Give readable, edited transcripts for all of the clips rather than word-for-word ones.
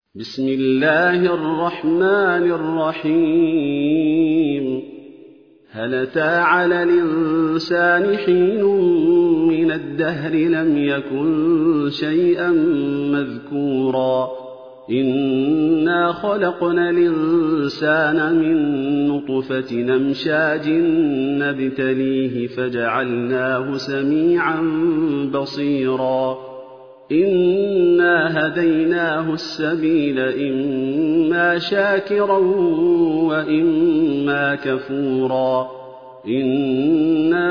بسم الله الرحمن الرحيم. هل أتى على الإنسان حين من الدهر لم يكن شيئا مذكورا إنا خلقنا الإنسان من نطفة أمشاج نبتليه فجعلناه سميعا بصيرا إنا هديناه السبيل إما شاكرا وإما كفورا إنا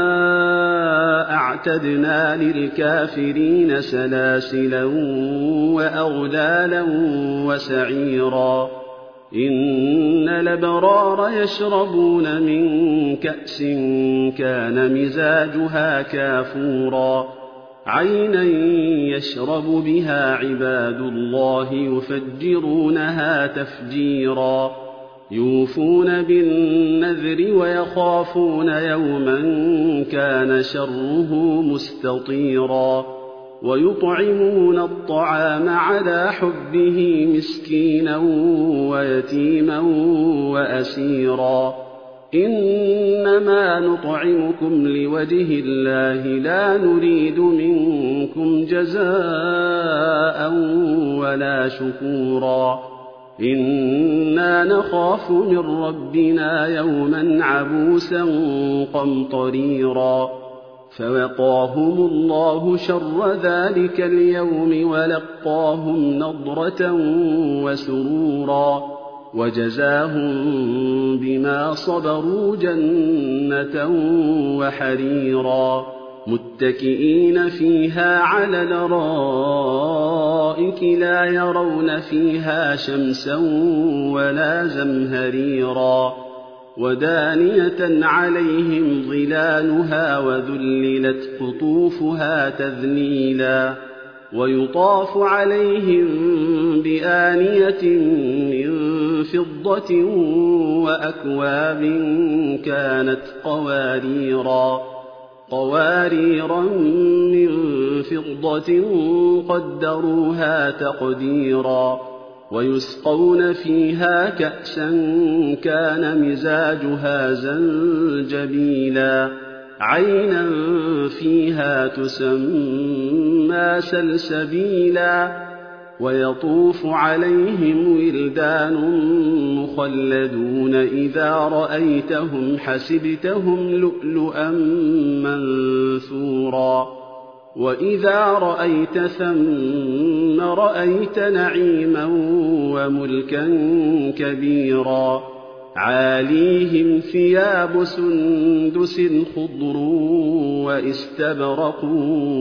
أعتدنا للكافرين سلاسلا وأغلالا وسعيرا إن الأبرار يشربون من كأس كان مزاجها كافورا عينا يشرب بها عباد الله يفجرونها تفجيرا يوفون بالنذر ويخافون يوما كان شره مستطيرا ويطعمون الطعام على حبه مسكينا ويتيما وأسيرا إنما نطعمكم لوجه الله لا نريد منكم جزاء ولا شكورا إنا نخاف من ربنا يوما عبوسا قمطريرا فوقاهم الله شر ذلك اليوم ولقاهم نضرة وسرورا وجزاهم بما صبروا جنة وحريرا متكئين فيها على الأرائك لا يرون فيها شمسا ولا زمهريرا ودانية عليهم ظلالها وذللت قطوفها تذليلا ويطاف عليهم بآنية من فضة وأكواب كانت قواريرا من فضة قدروها تقديرا ويسقون فيها كأسا كان مزاجها زنجبيلا عينا فيها تسمى سلسبيلا ويطوف عليهم ولدان مخلدون إذا رأيتهم حسبتهم لؤلؤا منثورا وإذا رأيت ثم رأيت نعيما وملكا كبيرا عاليهم ثياب سندس خضر واستبرق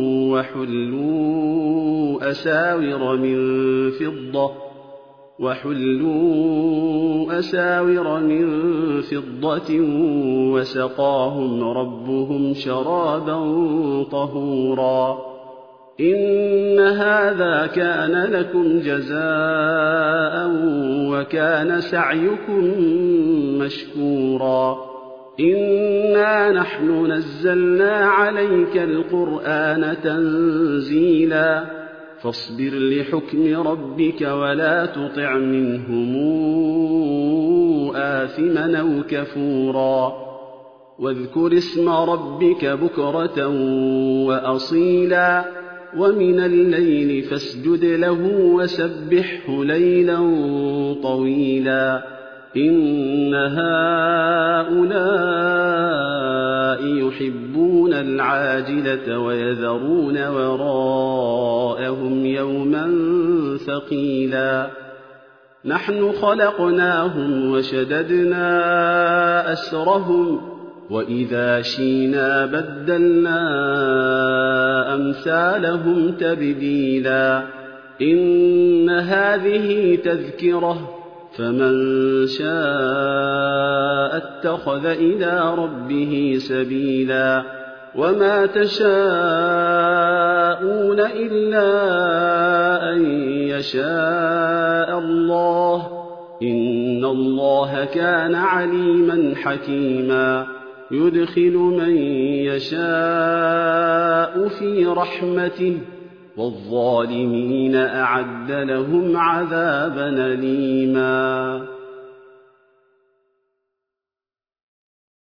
وحلوا أساور من فضة وسقاهم ربهم شرابا طهورا إن هذا كان لكم جزاء وكان سعيكم مشكورا إنا نحن نزلنا عليك القرآن تنزيلا فاصبر لحكم ربك ولا تطع منهم آثما أو كفورا واذكر اسم ربك بكرة وأصيلا ومن الليل فاسجد له وسبحه ليلا طويلا إن هؤلاء يحبون العاجلة ويذرون وراءهم يوما ثقيلا نحن خلقناهم وشددنا أسرهم وإذا شينا بدلنا أمثالهم تبديلا إن هذه تذكرة فمن شاء اتخذ إلى ربه سبيلا وما تشاءون إلا أن يشاء الله إن الله كان عليما حكيما يدخل من يشاء في رحمته وَالظَّالِمِينَ أَعَدَّ لَهُمْ عَذَابًا أَلِيمًا